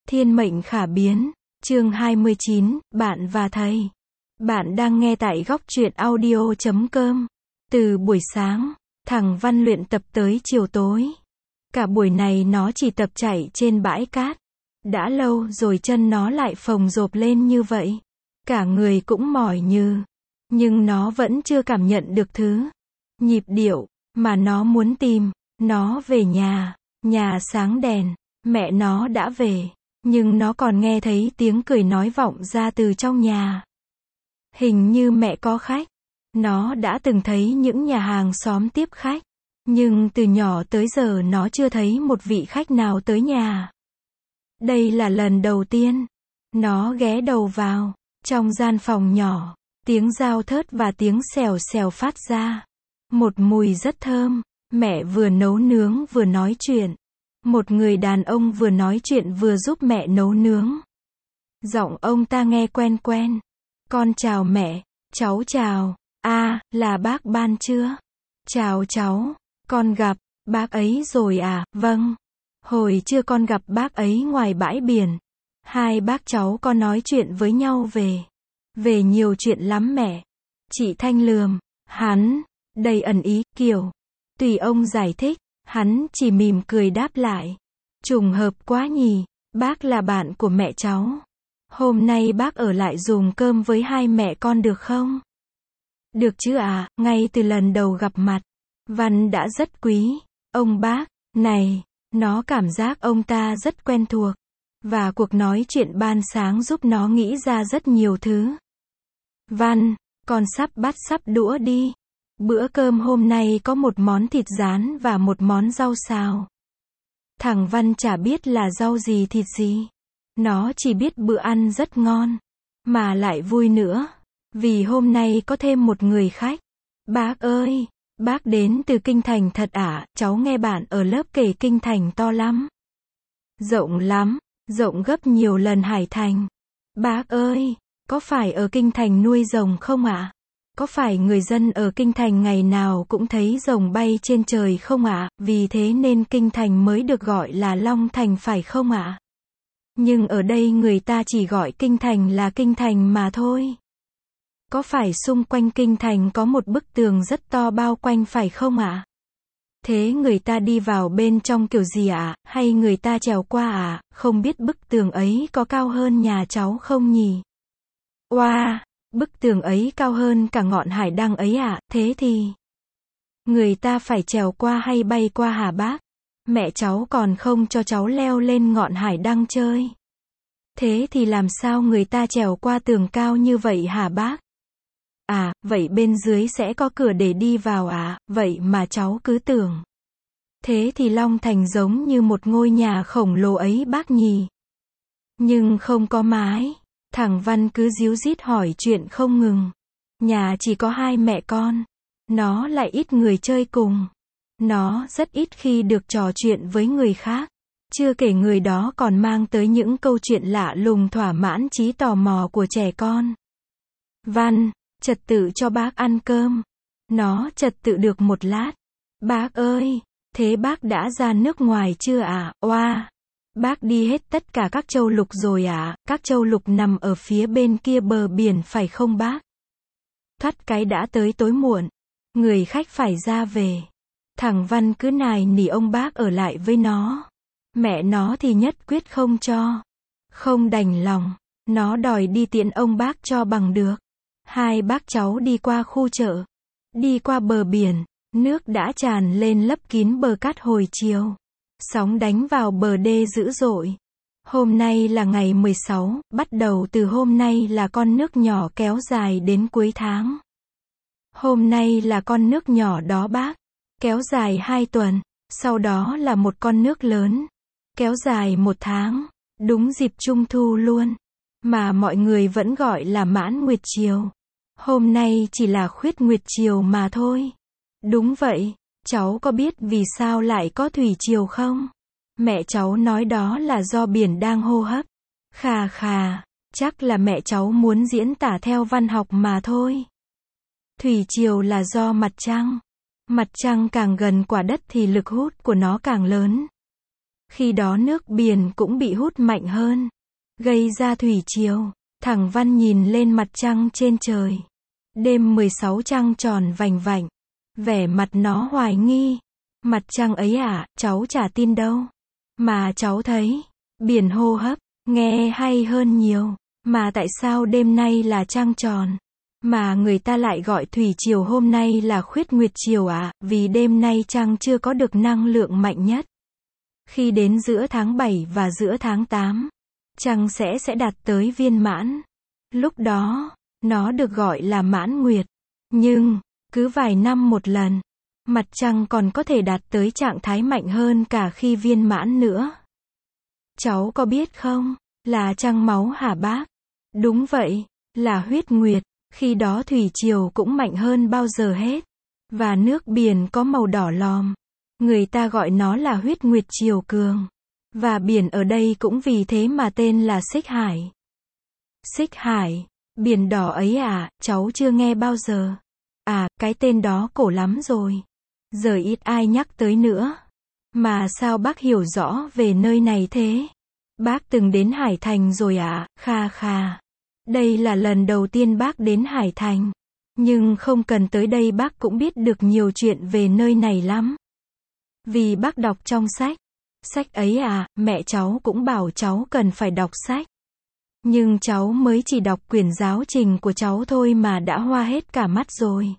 Thiên mệnh khả biến, chương 29, bạn và thầy. Bạn đang nghe tại góc truyện audio.com. Từ buổi sáng, thằng Văn luyện tập tới chiều tối. Cả buổi này nó chỉ tập chạy trên bãi cát. Đã lâu rồi chân nó lại phồng rộp lên như vậy. Cả người cũng mỏi như. Nhưng nó vẫn chưa cảm nhận được thứ nhịp điệu mà nó muốn tìm. Nó về nhà. Nhà sáng đèn. Mẹ nó đã về. Nhưng nó còn nghe thấy tiếng cười nói vọng ra từ trong nhà. Hình như mẹ có khách. Nó đã từng thấy những nhà hàng xóm tiếp khách. Nhưng từ nhỏ tới giờ nó chưa thấy một vị khách nào tới nhà. Đây là lần đầu tiên. Nó ghé đầu vào. Trong gian phòng nhỏ. Tiếng dao thớt và tiếng xèo xèo phát ra. Một mùi rất thơm. Mẹ vừa nấu nướng vừa nói chuyện. Một người đàn ông vừa nói chuyện vừa giúp mẹ nấu nướng. Giọng ông ta nghe quen quen. Con chào mẹ. Cháu chào. Là bác Ban chưa? Chào cháu. Con gặp bác ấy rồi à? Vâng. Hồi trưa con gặp bác ấy ngoài bãi biển. Hai bác cháu có nói chuyện với nhau về nhiều chuyện lắm mẹ. Chị Thanh lườm hắn, đầy ẩn ý, kiểu tùy ông giải thích. Hắn chỉ mỉm cười đáp lại. Trùng hợp quá nhỉ, bác là bạn của mẹ cháu. Hôm nay bác ở lại dùng cơm với hai mẹ con được không? Được chứ à, ngay từ lần đầu gặp mặt, Văn đã rất quý ông bác này. Nó cảm giác ông ta rất quen thuộc. Và cuộc nói chuyện ban sáng giúp nó nghĩ ra rất nhiều thứ. Văn, con sắp đũa đi. Bữa cơm hôm nay có một món thịt rán và một món rau xào. Thằng Văn chả biết là rau gì thịt gì. Nó chỉ biết bữa ăn rất ngon. Mà lại vui nữa. Vì hôm nay có thêm một người khách. Bác ơi, bác đến từ Kinh Thành thật ạ? Cháu nghe bạn ở lớp kể Kinh Thành to lắm. Rộng lắm, rộng gấp nhiều lần Hải Thành. Bác ơi, có phải ở Kinh Thành nuôi rồng không ạ? Có phải người dân ở Kinh Thành ngày nào cũng thấy rồng bay trên trời không ạ? Vì thế nên Kinh Thành mới được gọi là Long Thành phải không ạ? Nhưng ở đây người ta chỉ gọi Kinh Thành là Kinh Thành mà thôi. Có phải xung quanh Kinh Thành có một bức tường rất to bao quanh phải không ạ? Thế người ta đi vào bên trong kiểu gì ạ? Hay người ta trèo qua ạ? Không biết bức tường ấy có cao hơn nhà cháu không nhỉ? Wow! Bức tường ấy cao hơn cả ngọn hải đăng ấy ạ, thế thì người ta phải trèo qua hay bay qua hả bác? Mẹ cháu còn không cho cháu leo lên ngọn hải đăng chơi. Thế thì làm sao người ta trèo qua tường cao như vậy hả bác? Vậy bên dưới sẽ có cửa để đi vào à? Vậy mà cháu cứ tưởng. Thế thì Long Thành giống như một ngôi nhà khổng lồ ấy bác nhỉ? Nhưng không có mái. Thằng Văn cứ díu dít hỏi chuyện không ngừng. Nhà chỉ có hai mẹ con. Nó lại ít người chơi cùng. Nó rất ít khi được trò chuyện với người khác. Chưa kể người đó còn mang tới những câu chuyện lạ lùng thỏa mãn trí tò mò của trẻ con. Văn, trật tự cho bác ăn cơm. Nó trật tự được một lát. Bác ơi, thế bác đã ra nước ngoài chưa ạ? Bác đi hết tất cả các châu lục rồi ạ? Các châu lục nằm ở phía bên kia bờ biển phải không bác? Thoát cái đã tới tối muộn. Người khách phải ra về. Thằng Văn cứ nài nỉ ông bác ở lại với nó. Mẹ nó thì nhất quyết không cho. Không đành lòng. Nó đòi đi tiễn ông bác cho bằng được. Hai bác cháu đi qua khu chợ. Đi qua bờ biển. Nước đã tràn lên lấp kín bờ cát hồi chiều. Sóng đánh vào bờ đê dữ dội. Hôm nay là ngày 16, bắt đầu từ hôm nay là con nước nhỏ kéo dài đến cuối tháng. Hôm nay là con nước nhỏ đó bác. Kéo dài 2 tuần. Sau đó là một con nước lớn. Kéo dài 1 tháng. Đúng dịp Trung Thu luôn. Mà mọi người vẫn gọi là mãn nguyệt chiều. Hôm nay chỉ là khuyết nguyệt chiều mà thôi. Đúng vậy. Cháu có biết vì sao lại có thủy triều không? Mẹ cháu nói đó là do biển đang hô hấp. Khà khà, chắc là mẹ cháu muốn diễn tả theo văn học mà thôi. Thủy triều là do mặt trăng. Mặt trăng càng gần quả đất thì lực hút của nó càng lớn. Khi đó nước biển cũng bị hút mạnh hơn, gây ra thủy triều. Thằng Văn nhìn lên mặt trăng trên trời. Đêm 16 trăng tròn vành vạnh. Vẻ mặt nó hoài nghi. Mặt trăng ấy à, cháu chả tin đâu. Mà cháu thấy, biển hô hấp, nghe hay hơn nhiều. Mà tại sao đêm nay là trăng tròn? Mà người ta lại gọi thủy triều hôm nay là khuyết nguyệt triều à, vì đêm nay trăng chưa có được năng lượng mạnh nhất. Khi đến giữa tháng 7 và giữa tháng 8, trăng sẽ đạt tới viên mãn. Lúc đó, nó được gọi là mãn nguyệt. Nhưng, cứ vài năm một lần, mặt trăng còn có thể đạt tới trạng thái mạnh hơn cả khi viên mãn nữa. Cháu có biết không, là trăng máu hả bác? Đúng vậy, là huyết nguyệt. Khi đó thủy triều cũng mạnh hơn bao giờ hết. Và nước biển có màu đỏ lòm. Người ta gọi nó là huyết nguyệt triều cường. Và biển ở đây cũng vì thế mà tên là Xích Hải. Xích Hải, biển đỏ ấy à, cháu chưa nghe bao giờ. À, cái tên đó cổ lắm rồi. Giờ ít ai nhắc tới nữa. Mà sao bác hiểu rõ về nơi này thế? Bác từng đến Hải Thành rồi à? Kha kha. Đây là lần đầu tiên bác đến Hải Thành. Nhưng không cần tới đây bác cũng biết được nhiều chuyện về nơi này lắm. Vì bác đọc trong sách. Sách ấy à, mẹ cháu cũng bảo cháu cần phải đọc sách. Nhưng cháu mới chỉ đọc quyển giáo trình của cháu thôi mà đã hoa hết cả mắt rồi.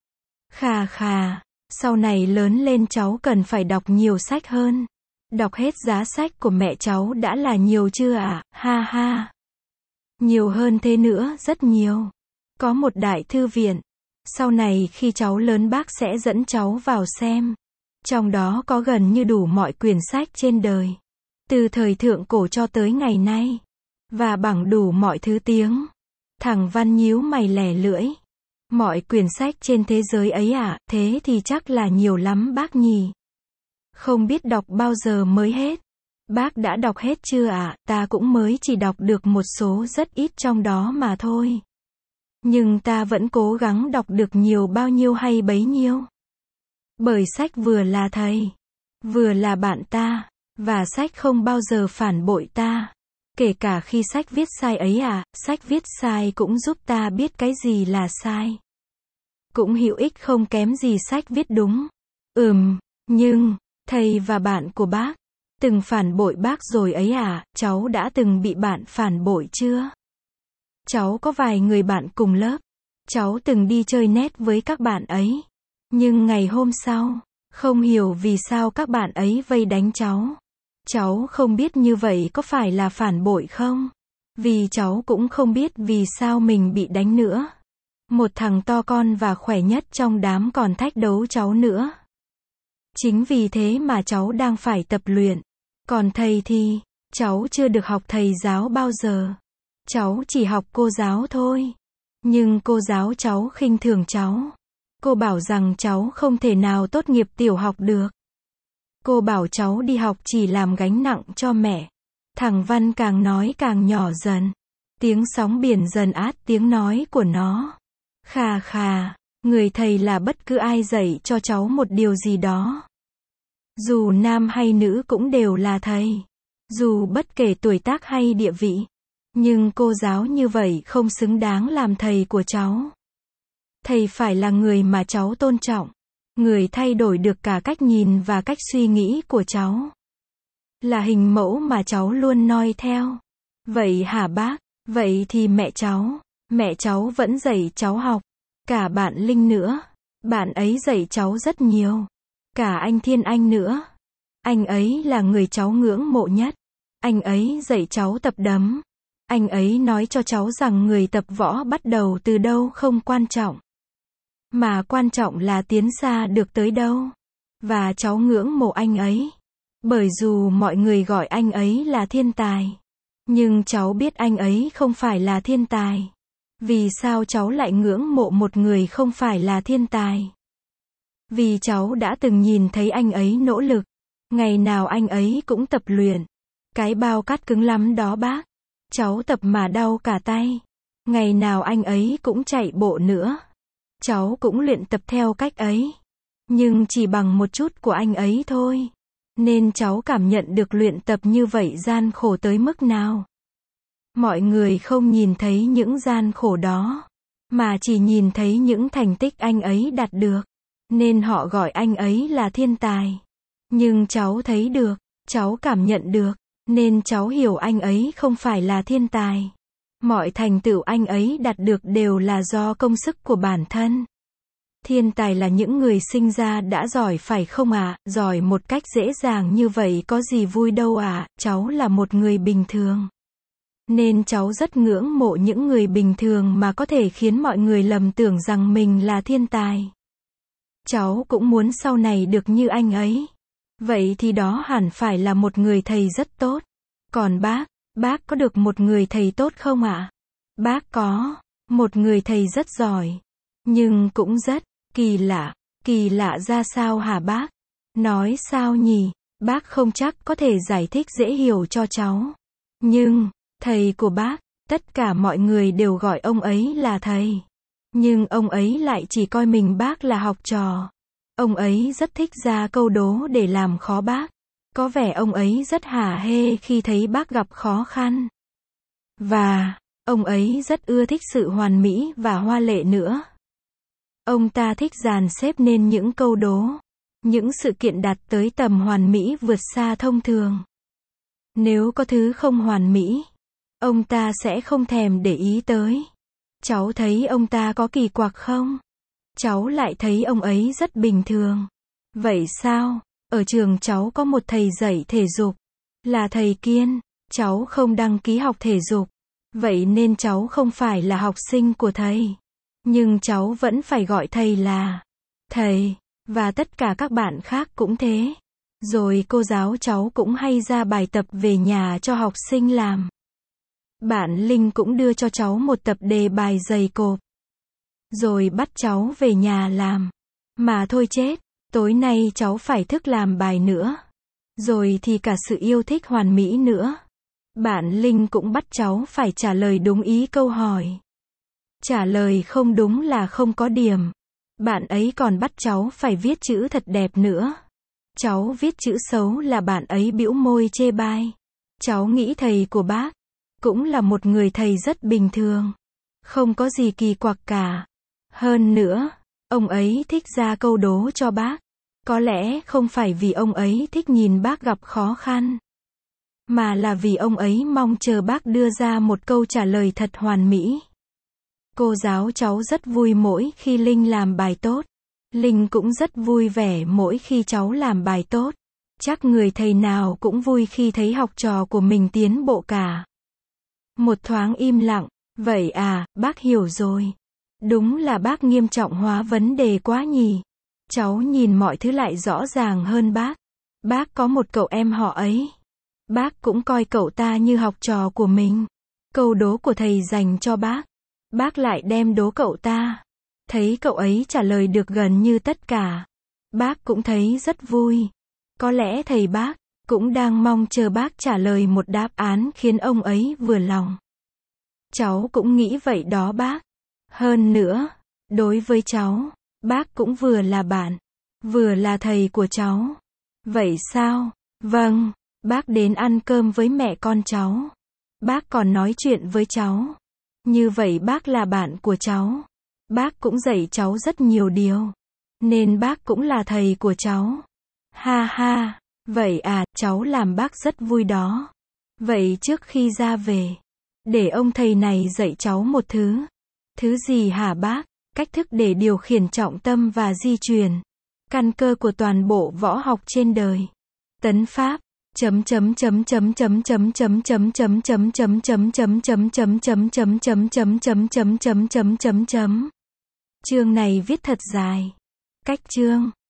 Khà khà, sau này lớn lên cháu cần phải đọc nhiều sách hơn. Đọc hết giá sách của mẹ cháu đã là nhiều chưa ạ? Ha ha. Nhiều hơn thế nữa, rất nhiều. Có một đại thư viện. Sau này khi cháu lớn bác sẽ dẫn cháu vào xem. Trong đó có gần như đủ mọi quyển sách trên đời. Từ thời thượng cổ cho tới ngày nay. Và bằng đủ mọi thứ tiếng. Thằng Văn nhíu mày lẻ lưỡi. Mọi quyển sách trên thế giới ấy à, thế thì chắc là nhiều lắm bác nhỉ. Không biết đọc bao giờ mới hết. Bác đã đọc hết chưa ạ? Ta cũng mới chỉ đọc được một số rất ít trong đó mà thôi. Nhưng ta vẫn cố gắng đọc được nhiều bao nhiêu hay bấy nhiêu. Bởi sách vừa là thầy, vừa là bạn ta, và sách không bao giờ phản bội ta. Kể cả khi sách viết sai ấy à, sách viết sai cũng giúp ta biết cái gì là sai. Cũng hữu ích không kém gì sách viết đúng. Nhưng, thầy và bạn của bác từng phản bội bác rồi ấy à, cháu đã từng bị bạn phản bội chưa? Cháu có vài người bạn cùng lớp. Cháu từng đi chơi net với các bạn ấy. Nhưng ngày hôm sau, không hiểu vì sao các bạn ấy vây đánh cháu. Cháu không biết như vậy có phải là phản bội không? Vì cháu cũng không biết vì sao mình bị đánh nữa. Một thằng to con và khỏe nhất trong đám còn thách đấu cháu nữa. Chính vì thế mà cháu đang phải tập luyện. Còn thầy thì, cháu chưa được học thầy giáo bao giờ. Cháu chỉ học cô giáo thôi. Nhưng cô giáo cháu khinh thường cháu. Cô bảo rằng cháu không thể nào tốt nghiệp tiểu học được. Cô bảo cháu đi học chỉ làm gánh nặng cho mẹ. Thằng Văn càng nói càng nhỏ dần. Tiếng sóng biển dần át tiếng nói của nó. Khà khà, người thầy là bất cứ ai dạy cho cháu một điều gì đó. Dù nam hay nữ cũng đều là thầy. Dù bất kể tuổi tác hay địa vị. Nhưng cô giáo như vậy không xứng đáng làm thầy của cháu. Thầy phải là người mà cháu tôn trọng. Người thay đổi được cả cách nhìn và cách suy nghĩ của cháu. Là hình mẫu mà cháu luôn noi theo. Vậy hả bác? Vậy thì mẹ cháu vẫn dạy cháu học. Cả bạn Linh nữa. Bạn ấy dạy cháu rất nhiều. Cả anh Thiên Anh nữa. Anh ấy là người cháu ngưỡng mộ nhất. Anh ấy dạy cháu tập đấm. Anh ấy nói cho cháu rằng người tập võ bắt đầu từ đâu không quan trọng. Mà quan trọng là tiến xa được tới đâu. Và cháu ngưỡng mộ anh ấy. Bởi dù mọi người gọi anh ấy là thiên tài. Nhưng cháu biết anh ấy không phải là thiên tài. Vì sao cháu lại ngưỡng mộ một người không phải là thiên tài? Vì cháu đã từng nhìn thấy anh ấy nỗ lực. Ngày nào anh ấy cũng tập luyện. Cái bao cát cứng lắm đó bác. Cháu tập mà đau cả tay. Ngày nào anh ấy cũng chạy bộ nữa. Cháu cũng luyện tập theo cách ấy. Nhưng chỉ bằng một chút của anh ấy thôi. nên cháu cảm nhận được luyện tập như vậy gian khổ tới mức nào. Mọi người không nhìn thấy những gian khổ đó, mà chỉ nhìn thấy những thành tích anh ấy đạt được, nên họ gọi anh ấy là thiên tài. Nhưng cháu thấy được, cháu cảm nhận được, nên cháu hiểu anh ấy không phải là thiên tài. Mọi thành tựu anh ấy đạt được đều là do công sức của bản thân. Thiên tài là những người sinh ra đã giỏi phải không ạ? Giỏi một cách dễ dàng như vậy có gì vui đâu ạ? Cháu là một người bình thường. Nên cháu rất ngưỡng mộ những người bình thường mà có thể khiến mọi người lầm tưởng rằng mình là thiên tài. Cháu cũng muốn sau này được như anh ấy. Vậy thì đó hẳn phải là một người thầy rất tốt. Còn bác có được một người thầy tốt không ạ? Bác có một người thầy rất giỏi, nhưng cũng rất kỳ lạ ra sao hả bác? Nói sao nhỉ? Bác không chắc có thể giải thích dễ hiểu cho cháu. Nhưng, thầy của bác, tất cả mọi người đều gọi ông ấy là thầy. Nhưng ông ấy lại chỉ coi mình bác là học trò. Ông ấy rất thích ra câu đố để làm khó bác. Có vẻ ông ấy rất hả hê khi thấy bác gặp khó khăn. Và, ông ấy rất ưa thích sự hoàn mỹ và hoa lệ nữa. Ông ta thích dàn xếp nên những câu đố, những sự kiện đạt tới tầm hoàn mỹ vượt xa thông thường. Nếu có thứ không hoàn mỹ, ông ta sẽ không thèm để ý tới. Cháu thấy ông ta có kỳ quặc không? Cháu lại thấy ông ấy rất bình thường. Vậy sao? Ở trường cháu có một thầy dạy thể dục, là thầy Kiên. Cháu không đăng ký học thể dục, vậy nên cháu không phải là học sinh của thầy. Nhưng cháu vẫn phải gọi thầy là thầy, và tất cả các bạn khác cũng thế. Rồi cô giáo cháu cũng hay ra bài tập về nhà cho học sinh làm. Bạn Linh cũng đưa cho cháu một tập đề bài dày cộp. Rồi bắt cháu về nhà làm. Mà thôi chết, tối nay cháu phải thức làm bài nữa. Rồi thì cả sự yêu thích hoàn mỹ nữa. Bạn Linh cũng bắt cháu phải trả lời đúng ý câu hỏi. Trả lời không đúng là không có điểm. Bạn ấy còn bắt cháu phải viết chữ thật đẹp nữa. Cháu viết chữ xấu là bạn ấy bĩu môi chê bai. Cháu nghĩ thầy của bác cũng là một người thầy rất bình thường. Không có gì kỳ quặc cả. Hơn nữa, ông ấy thích ra câu đố cho bác. Có lẽ không phải vì ông ấy thích nhìn bác gặp khó khăn, mà là vì ông ấy mong chờ bác đưa ra một câu trả lời thật hoàn mỹ. Cô giáo cháu rất vui mỗi khi Linh làm bài tốt. Linh cũng rất vui vẻ mỗi khi cháu làm bài tốt. Chắc người thầy nào cũng vui khi thấy học trò của mình tiến bộ cả. Một thoáng im lặng. Vậy à, bác hiểu rồi. Đúng là bác nghiêm trọng hóa vấn đề quá nhỉ. Cháu nhìn mọi thứ lại rõ ràng hơn bác. Bác có một cậu em họ ấy. Bác cũng coi cậu ta như học trò của mình. Câu đố của thầy dành cho bác lại đem đố cậu ta. Thấy cậu ấy trả lời được gần như tất cả. Bác cũng thấy rất vui. Có lẽ thầy bác cũng đang mong chờ bác trả lời một đáp án khiến ông ấy vừa lòng. Cháu cũng nghĩ vậy đó bác. Hơn nữa, đối với cháu, bác cũng vừa là bạn, vừa là thầy của cháu. Vậy sao? Vâng, bác đến ăn cơm với mẹ con cháu. Bác còn nói chuyện với cháu. Như vậy bác là bạn của cháu. Bác cũng dạy cháu rất nhiều điều. Nên bác cũng là thầy của cháu. Ha ha, vậy à, cháu làm bác rất vui đó. Vậy trước khi ra về, để ông thầy này dạy cháu một thứ. Thứ gì hả bác? Cách thức để điều khiển trọng tâm và di chuyển. Căn cơ của toàn bộ võ học trên đời. Tấn pháp. Chương này viết thật dài. Cách chương